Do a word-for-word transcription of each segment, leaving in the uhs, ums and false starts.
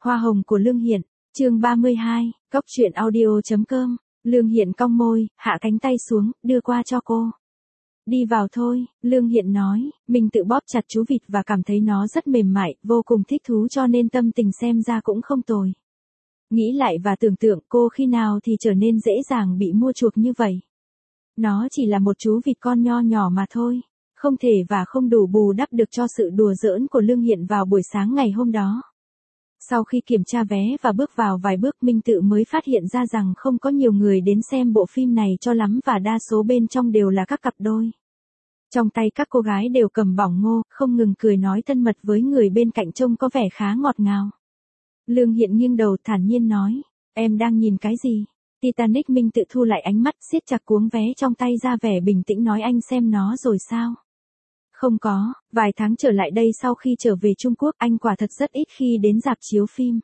Hoa hồng của Lương Hiện, chương ba mươi hai, Cốc truyện audio.com, Lương Hiện cong môi, hạ cánh tay xuống, đưa qua cho cô. Đi vào thôi, Lương Hiện nói, mình tự bóp chặt chú vịt và cảm thấy nó rất mềm mại, vô cùng thích thú cho nên tâm tình xem ra cũng không tồi. Nghĩ lại và tưởng tượng cô khi nào thì trở nên dễ dàng bị mua chuộc như vậy. Nó chỉ là một chú vịt con nho nhỏ mà thôi, không thể và không đủ bù đắp được cho sự đùa giỡn của Lương Hiện vào buổi sáng ngày hôm đó. Sau khi kiểm tra vé và bước vào vài bước Minh Tự mới phát hiện ra rằng không có nhiều người đến xem bộ phim này cho lắm và đa số bên trong đều là các cặp đôi. Trong tay các cô gái đều cầm bỏng ngô, không ngừng cười nói thân mật với người bên cạnh trông có vẻ khá ngọt ngào. Lương Hiện nghiêng đầu thản nhiên nói, em đang nhìn cái gì? Titanic. Minh Tự thu lại ánh mắt siết chặt cuống vé trong tay ra vẻ bình tĩnh nói anh xem nó rồi sao? Không có, vài tháng trở lại đây sau khi trở về Trung Quốc anh quả thật rất ít khi đến rạp chiếu phim.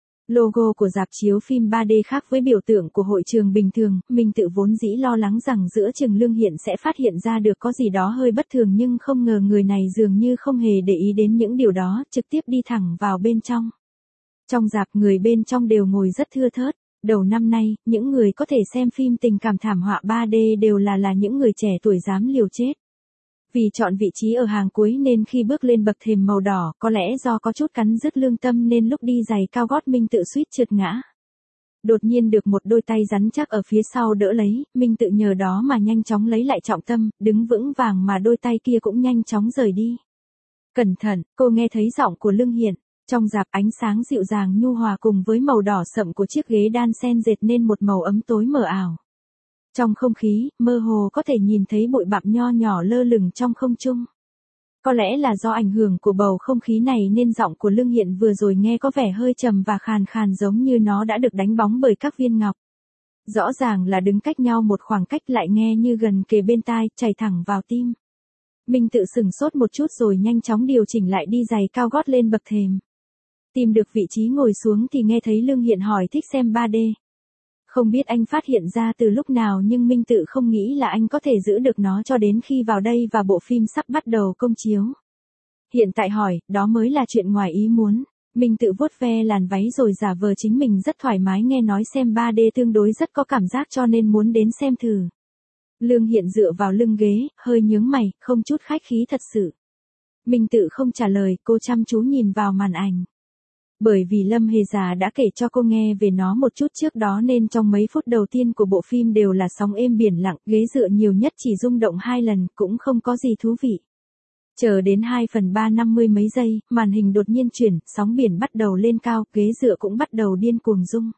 Logo của rạp chiếu phim ba D khác với biểu tượng của hội trường bình thường, Minh Tự vốn dĩ lo lắng rằng giữa chừng Lương Hiện sẽ phát hiện ra được có gì đó hơi bất thường nhưng không ngờ người này dường như không hề để ý đến những điều đó, trực tiếp đi thẳng vào bên trong. Trong rạp người bên trong đều ngồi rất thưa thớt. Đầu năm nay, những người có thể xem phim tình cảm thảm họa ba D đều là là những người trẻ tuổi dám liều chết. Vì chọn vị trí ở hàng cuối nên khi bước lên bậc thềm màu đỏ, có lẽ do có chút cắn rứt lương tâm nên lúc đi giày cao gót Minh Tự suýt trượt ngã. Đột nhiên được một đôi tay rắn chắc ở phía sau đỡ lấy, Minh Tự nhờ đó mà nhanh chóng lấy lại trọng tâm, đứng vững vàng mà đôi tay kia cũng nhanh chóng rời đi. Cẩn thận, cô nghe thấy giọng của Lương Hiện. Trong rạp ánh sáng dịu dàng nhu hòa cùng với màu đỏ sậm của chiếc ghế đan xen dệt nên một màu ấm tối mờ ảo. Trong không khí, mơ hồ có thể nhìn thấy bụi bặm nho nhỏ lơ lửng trong không trung. Có lẽ là do ảnh hưởng của bầu không khí này nên giọng của Lương Hiện vừa rồi nghe có vẻ hơi trầm và khàn khàn giống như nó đã được đánh bóng bởi các viên ngọc. Rõ ràng là đứng cách nhau một khoảng cách lại nghe như gần kề bên tai, chảy thẳng vào tim. Minh Tự sửng sốt một chút rồi nhanh chóng điều chỉnh lại đi giày cao gót lên bậc thềm. Tìm được vị trí ngồi xuống thì nghe thấy Lương Hiện hỏi thích xem ba D. Không biết anh phát hiện ra từ lúc nào nhưng Minh Tự không nghĩ là anh có thể giữ được nó cho đến khi vào đây và bộ phim sắp bắt đầu công chiếu. Hiện tại hỏi, đó mới là chuyện ngoài ý muốn. Minh Tự vuốt ve làn váy rồi giả vờ chính mình rất thoải mái nghe nói xem ba D tương đối rất có cảm giác cho nên muốn đến xem thử. Lương Hiện dựa vào lưng ghế, hơi nhướng mày, không chút khách khí thật sự. Minh Tự không trả lời, cô chăm chú nhìn vào màn ảnh. Bởi vì Lâm Hề Già đã kể cho cô nghe về nó một chút trước đó nên trong mấy phút đầu tiên của bộ phim đều là sóng êm biển lặng, ghế dựa nhiều nhất chỉ rung động hai lần, cũng không có gì thú vị. Chờ đến hai phần ba năm mươi mấy giây, màn hình đột nhiên chuyển, sóng biển bắt đầu lên cao, ghế dựa cũng bắt đầu điên cuồng rung.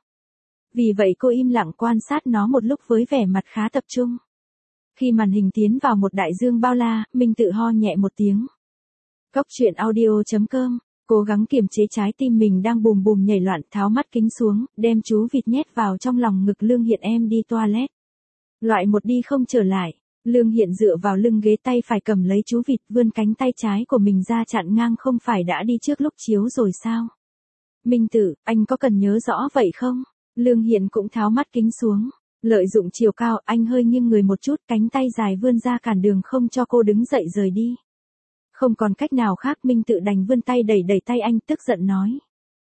Vì vậy cô im lặng quan sát nó một lúc với vẻ mặt khá tập trung. Khi màn hình tiến vào một đại dương bao la, Minh Tự ho nhẹ một tiếng. Cốc truyện audio.com, cố gắng kiềm chế trái tim mình đang bùm bùm nhảy loạn, tháo mắt kính xuống, đem chú vịt nhét vào trong lòng ngực Lương Hiện em đi toilet. Loại một đi không trở lại, Lương Hiện dựa vào lưng ghế tay phải cầm lấy chú vịt vươn cánh tay trái của mình ra chặn ngang không phải đã đi trước lúc chiếu rồi sao? Minh Tự, anh có cần nhớ rõ vậy không? Lương Hiện cũng tháo mắt kính xuống. Lợi dụng chiều cao, anh hơi nghiêng người một chút, cánh tay dài vươn ra cản đường không cho cô đứng dậy rời đi. Không còn cách nào khác Minh Tự đành vươn tay đẩy đẩy tay anh tức giận nói.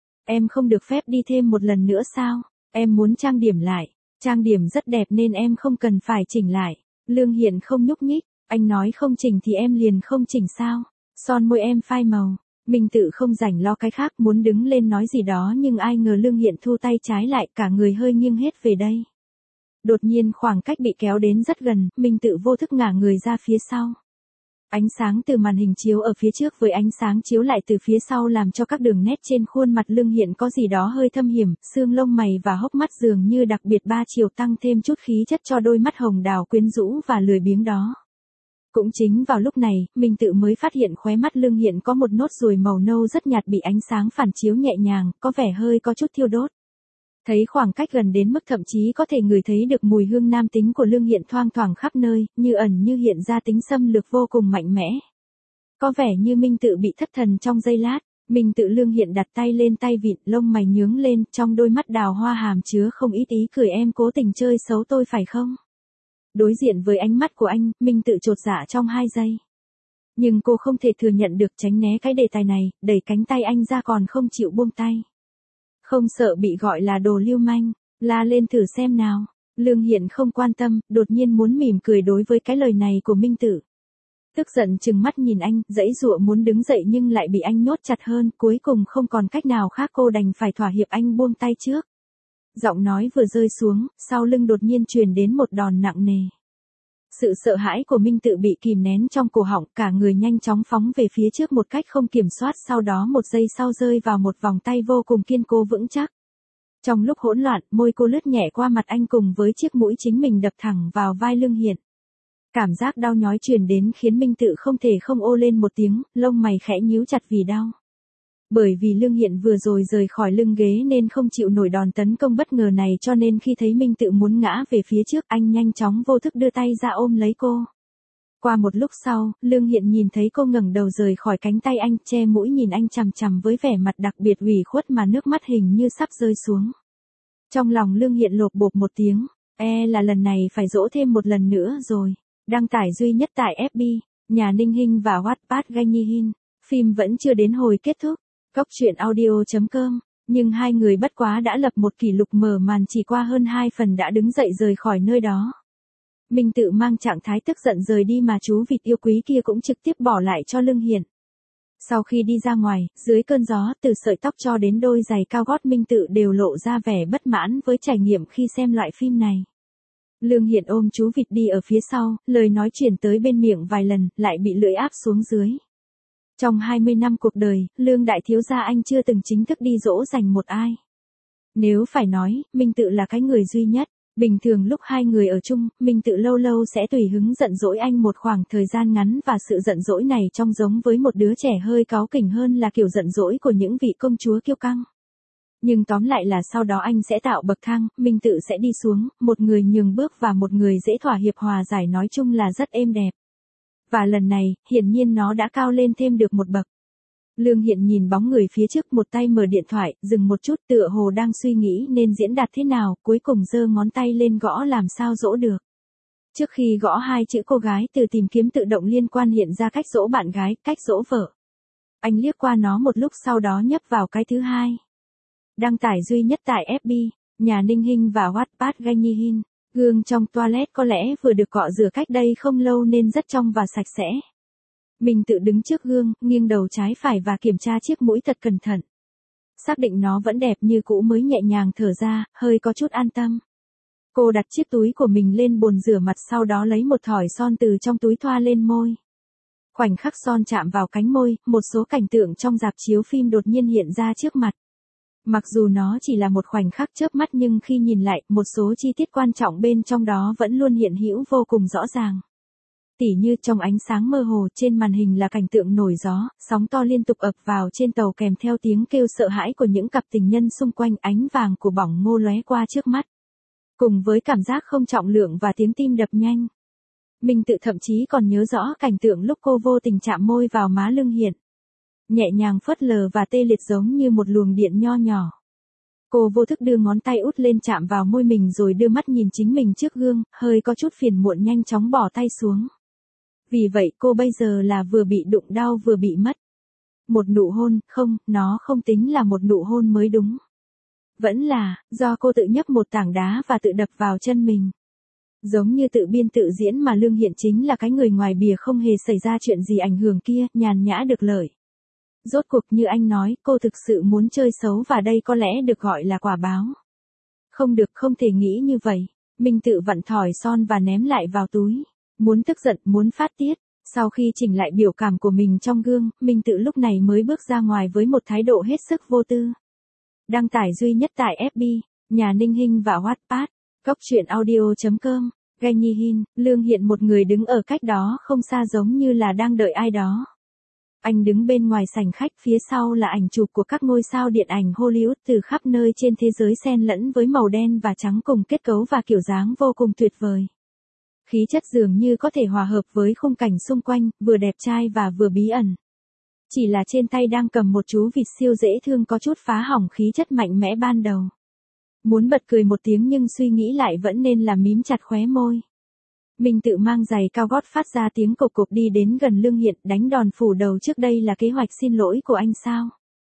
Em không được phép đi thêm một lần nữa sao? Em muốn trang điểm lại. Trang điểm rất đẹp nên em không cần phải chỉnh lại. Lương Hiện không nhúc nhích. Anh nói không chỉnh thì em liền không chỉnh sao? Son môi em phai màu. Minh Tự không rảnh lo cái khác muốn đứng lên nói gì đó nhưng ai ngờ Lương Hiện thu tay trái lại cả người hơi nghiêng hết về đây. Đột nhiên khoảng cách bị kéo đến rất gần, Minh Tự vô thức ngả người ra phía sau. Ánh sáng từ màn hình chiếu ở phía trước với ánh sáng chiếu lại từ phía sau làm cho các đường nét trên khuôn mặt Lương Hiện có gì đó hơi thâm hiểm, xương lông mày và hốc mắt dường như đặc biệt ba chiều tăng thêm chút khí chất cho đôi mắt hồng đào quyến rũ và lười biếng đó. Cũng chính vào lúc này, Minh Tự mới phát hiện khóe mắt Lương Hiện có một nốt ruồi màu nâu rất nhạt bị ánh sáng phản chiếu nhẹ nhàng, có vẻ hơi có chút thiêu đốt. Thấy khoảng cách gần đến mức thậm chí có thể ngửi thấy được mùi hương nam tính của Lương Hiện thoang thoảng khắp nơi, như ẩn như hiện ra tính xâm lược vô cùng mạnh mẽ. Có vẻ như Minh Tự bị thất thần trong giây lát, Minh Tự Lương Hiện đặt tay lên tay vịn, lông mày nhướng lên, trong đôi mắt đào hoa hàm chứa không ít ý cười em cố tình chơi xấu tôi phải không? Đối diện với ánh mắt của anh, Minh Tự chột dạ trong hai giây. Nhưng cô không thể thừa nhận được tránh né cái đề tài này, đẩy cánh tay anh ra còn không chịu buông tay. Không sợ bị gọi là đồ lưu manh, la lên thử xem nào. Lương Hiện không quan tâm, đột nhiên muốn mỉm cười đối với cái lời này của Minh Tự. Tức giận trừng mắt nhìn anh, giãy giụa muốn đứng dậy nhưng lại bị anh nhốt chặt hơn, cuối cùng không còn cách nào khác cô đành phải thỏa hiệp. Anh buông tay trước. Giọng nói vừa rơi xuống, sau lưng đột nhiên truyền đến một đòn nặng nề. Sự sợ hãi của Minh Tự bị kìm nén trong cổ họng, cả người nhanh chóng phóng về phía trước một cách không kiểm soát, sau đó một giây sau rơi vào một vòng tay vô cùng kiên cố vững chắc. Trong lúc hỗn loạn, môi cô lướt nhẹ qua mặt anh cùng với chiếc mũi chính mình đập thẳng vào vai Lương Hiện. Cảm giác đau nhói truyền đến khiến Minh Tự không thể không ô lên một tiếng, lông mày khẽ nhíu chặt vì đau. Bởi vì Lương Hiện vừa rồi rời khỏi lưng ghế nên không chịu nổi đòn tấn công bất ngờ này, cho nên khi thấy Minh Tự muốn ngã về phía trước, anh nhanh chóng vô thức đưa tay ra ôm lấy cô. Qua một lúc sau, Lương Hiện nhìn thấy cô ngẩng đầu rời khỏi cánh tay anh, che mũi nhìn anh chằm chằm với vẻ mặt đặc biệt ủy khuất mà nước mắt hình như sắp rơi xuống. Trong lòng Lương Hiện lộp bộp một tiếng, e là lần này phải dỗ thêm một lần nữa rồi. Đăng tải duy nhất tại ép bê, nhà Ninh Hinh và Wattpad Ganyi Hin. Phim vẫn chưa đến hồi kết thúc. Cóc truyện audio chấm com, nhưng hai người bất quá đã lập một kỷ lục mở màn chỉ qua hơn hai phần đã đứng dậy rời khỏi nơi đó. Minh Tự mang trạng thái tức giận rời đi mà chú vịt yêu quý kia cũng trực tiếp bỏ lại cho Lương Hiện. Sau khi đi ra ngoài, dưới cơn gió, từ sợi tóc cho đến đôi giày cao gót Minh Tự đều lộ ra vẻ bất mãn với trải nghiệm khi xem loại phim này. Lương Hiện ôm chú vịt đi ở phía sau, lời nói chuyển tới bên miệng vài lần, lại bị lưỡi áp xuống dưới. Trong hai mươi năm cuộc đời, Lương đại thiếu gia anh chưa từng chính thức đi dỗ dành một ai. Nếu phải nói, Minh Tự là cái người duy nhất. Bình thường lúc hai người ở chung, Minh Tự lâu lâu sẽ tùy hứng giận dỗi anh một khoảng thời gian ngắn, và sự giận dỗi này trông giống với một đứa trẻ hơi cáu kỉnh hơn là kiểu giận dỗi của những vị công chúa kiêu căng. Nhưng tóm lại là sau đó anh sẽ tạo bậc thang, Minh Tự sẽ đi xuống, một người nhường bước và một người dễ thỏa hiệp hòa giải, nói chung là rất êm đẹp. Và lần này, hiển nhiên nó đã cao lên thêm được một bậc. Lương Hiện nhìn bóng người phía trước, một tay mở điện thoại, dừng một chút tựa hồ đang suy nghĩ nên diễn đạt thế nào, cuối cùng giơ ngón tay lên gõ làm sao dỗ được. Trước khi gõ hai chữ cô gái, từ tìm kiếm tự động liên quan hiện ra cách dỗ bạn gái, cách dỗ vợ. Anh liếc qua nó một lúc sau đó nhấp vào cái thứ hai. Đăng tải duy nhất tại ép bê, nhà Ninh Hinh và Wattpad Ganyi Hin. Gương trong toilet có lẽ vừa được cọ rửa cách đây không lâu nên rất trong và sạch sẽ. Mình tự đứng trước gương, nghiêng đầu trái phải và kiểm tra chiếc mũi thật cẩn thận. Xác định nó vẫn đẹp như cũ mới nhẹ nhàng thở ra, hơi có chút an tâm. Cô đặt chiếc túi của mình lên bồn rửa mặt, sau đó lấy một thỏi son từ trong túi thoa lên môi. Khoảnh khắc son chạm vào cánh môi, một số cảnh tượng trong rạp chiếu phim đột nhiên hiện ra trước mặt. Mặc dù nó chỉ là một khoảnh khắc chớp mắt nhưng khi nhìn lại, một số chi tiết quan trọng bên trong đó vẫn luôn hiện hữu vô cùng rõ ràng. Tỉ như trong ánh sáng mơ hồ trên màn hình là cảnh tượng nổi gió, sóng to liên tục ập vào trên tàu kèm theo tiếng kêu sợ hãi của những cặp tình nhân xung quanh, ánh vàng của bỏng ngô lóe qua trước mắt. Cùng với cảm giác không trọng lượng và tiếng tim đập nhanh. Mình tự thậm chí còn nhớ rõ cảnh tượng lúc cô vô tình chạm môi vào má Lương Hiện. Nhẹ nhàng phớt lờ và tê liệt giống như một luồng điện nho nhỏ. Cô vô thức đưa ngón tay út lên chạm vào môi mình rồi đưa mắt nhìn chính mình trước gương, hơi có chút phiền muộn nhanh chóng bỏ tay xuống. Vì vậy cô bây giờ là vừa bị đụng đau vừa bị mất. Một nụ hôn, không, nó không tính là một nụ hôn mới đúng. Vẫn là, do cô tự nhấc một tảng đá và tự đập vào chân mình. Giống như tự biên tự diễn mà Lương Hiện chính là cái người ngoài bìa không hề xảy ra chuyện gì ảnh hưởng kia, nhàn nhã được lợi. Rốt cuộc như anh nói, cô thực sự muốn chơi xấu và đây có lẽ được gọi là quả báo. Không được, không thể nghĩ như vậy. Mình tự vặn thỏi son và ném lại vào túi. Muốn tức giận, muốn phát tiết. Sau khi chỉnh lại biểu cảm của mình trong gương, mình tự lúc này mới bước ra ngoài với một thái độ hết sức vô tư. Đăng tải duy nhất tại ép bê, nhà Ninh Hinh và Wattpad. Cóc truyện audio chấm com. Ganyi Hin, Lương Hiện một người đứng ở cách đó không xa giống như là đang đợi ai đó. Anh đứng bên ngoài sảnh khách, phía sau là ảnh chụp của các ngôi sao điện ảnh Hollywood từ khắp nơi trên thế giới xen lẫn với màu đen và trắng cùng kết cấu và kiểu dáng vô cùng tuyệt vời. Khí chất dường như có thể hòa hợp với khung cảnh xung quanh, vừa đẹp trai và vừa bí ẩn. Chỉ là trên tay đang cầm một chú vịt siêu dễ thương có chút phá hỏng khí chất mạnh mẽ ban đầu. Muốn bật cười một tiếng nhưng suy nghĩ lại vẫn nên là mím chặt khóe môi. Mình tự mang giày cao gót phát ra tiếng cộc cộc đi đến gần Lương Hiện, đánh đòn phủ đầu. Trước đây là kế hoạch xin lỗi của anh sao?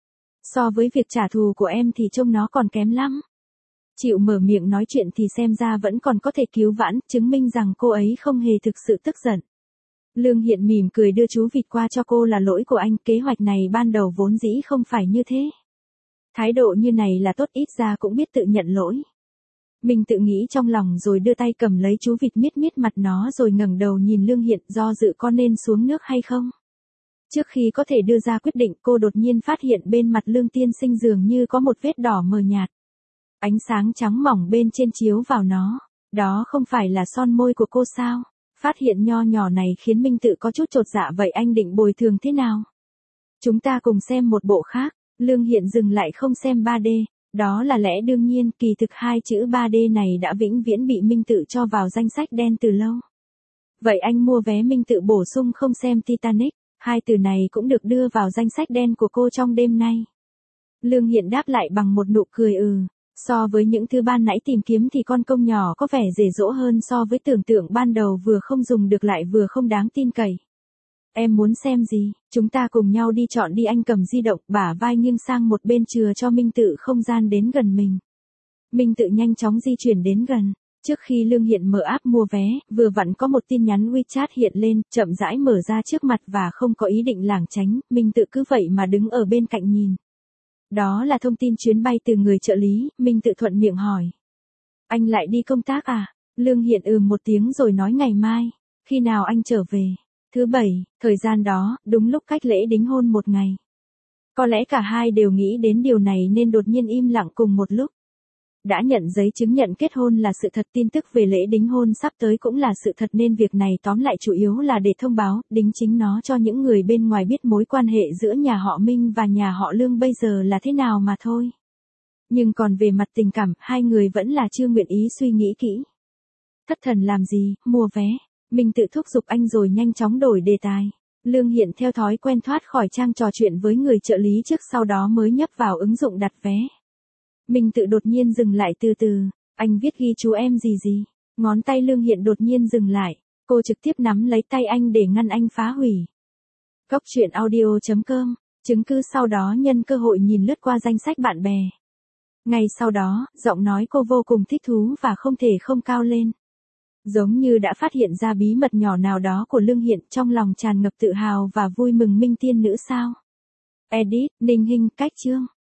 So với việc trả thù của em thì trông nó còn kém lắm. Chịu mở miệng nói chuyện thì xem ra vẫn còn có thể cứu vãn, chứng minh rằng cô ấy không hề thực sự tức giận. Lương Hiện mỉm cười đưa chú vịt qua cho cô, là lỗi của anh, kế hoạch này ban đầu vốn dĩ không phải như thế. Thái độ như này là tốt, ít ra cũng biết tự nhận lỗi. Mình tự nghĩ trong lòng rồi đưa tay cầm lấy chú vịt, miết miết mặt nó rồi ngẩng đầu nhìn Lương Hiện, do dự có nên xuống nước hay không. Trước khi có thể đưa ra quyết định, cô đột nhiên phát hiện bên mặt Lương tiên sinh dường như có một vết đỏ mờ nhạt. Ánh sáng trắng mỏng bên trên chiếu vào nó. Đó không phải là son môi của cô sao? Phát hiện nho nhỏ này khiến Minh Tự có chút chột dạ, vậy anh định bồi thường thế nào? Chúng ta cùng xem một bộ khác. Lương Hiện dừng lại không xem ba D. Đó là lẽ đương nhiên, kỳ thực hai chữ ba D này đã vĩnh viễn bị Minh Tự cho vào danh sách đen từ lâu. Vậy anh mua vé Minh Tự bổ sung không xem Titanic. Hai từ này cũng được đưa vào danh sách đen của cô trong đêm nay. Lương Hiện đáp lại bằng một nụ cười ừ. So với những thứ ban nãy tìm kiếm thì con công nhỏ có vẻ rể rỗ hơn so với tưởng tượng ban đầu, vừa không dùng được lại vừa không đáng tin cậy. Em muốn xem gì, chúng ta cùng nhau đi chọn đi, anh cầm di động, bả vai nghiêng sang một bên chừa cho Minh Tự không gian đến gần mình. Minh Tự nhanh chóng di chuyển đến gần. Trước khi Lương Hiện mở app mua vé, vừa vặn có một tin nhắn WeChat hiện lên, chậm rãi mở ra trước mặt và không có ý định lảng tránh, Minh Tự cứ vậy mà đứng ở bên cạnh nhìn. Đó là thông tin chuyến bay từ người trợ lý, Minh Tự thuận miệng hỏi. Anh lại đi công tác à? Lương Hiện ừm một tiếng rồi nói ngày mai. Khi nào anh trở về? Thứ bảy, thời gian đó, đúng lúc cách lễ đính hôn một ngày. Có lẽ cả hai đều nghĩ đến điều này nên đột nhiên im lặng cùng một lúc. Đã nhận giấy chứng nhận kết hôn là sự thật, tin tức về lễ đính hôn sắp tới cũng là sự thật, nên việc này tóm lại chủ yếu là để thông báo, đính chính nó cho những người bên ngoài biết mối quan hệ giữa nhà họ Minh và nhà họ Lương bây giờ là thế nào mà thôi. Nhưng còn về mặt tình cảm, hai người vẫn là chưa nguyện ý suy nghĩ kỹ. Thất thần làm gì, mua vé. Minh Tự thúc giục anh rồi nhanh chóng đổi đề tài. Lương Hiện theo thói quen thoát khỏi trang trò chuyện với người trợ lý trước, sau đó mới nhấp vào ứng dụng đặt vé. Minh Tự đột nhiên dừng lại, từ từ, anh viết ghi chú em gì gì. Ngón tay Lương Hiện đột nhiên dừng lại, cô trực tiếp nắm lấy tay anh để ngăn anh phá hủy. Cốc truyện audio chấm com, chứng cứ sau đó nhân cơ hội nhìn lướt qua danh sách bạn bè. Ngay sau đó, giọng nói cô vô cùng thích thú và không thể không cao lên. Giống như đã phát hiện ra bí mật nhỏ nào đó của Lương Hiện, trong lòng tràn ngập tự hào và vui mừng. Minh tiên nữ sao? Edit, Ninh Hinh, cách chương.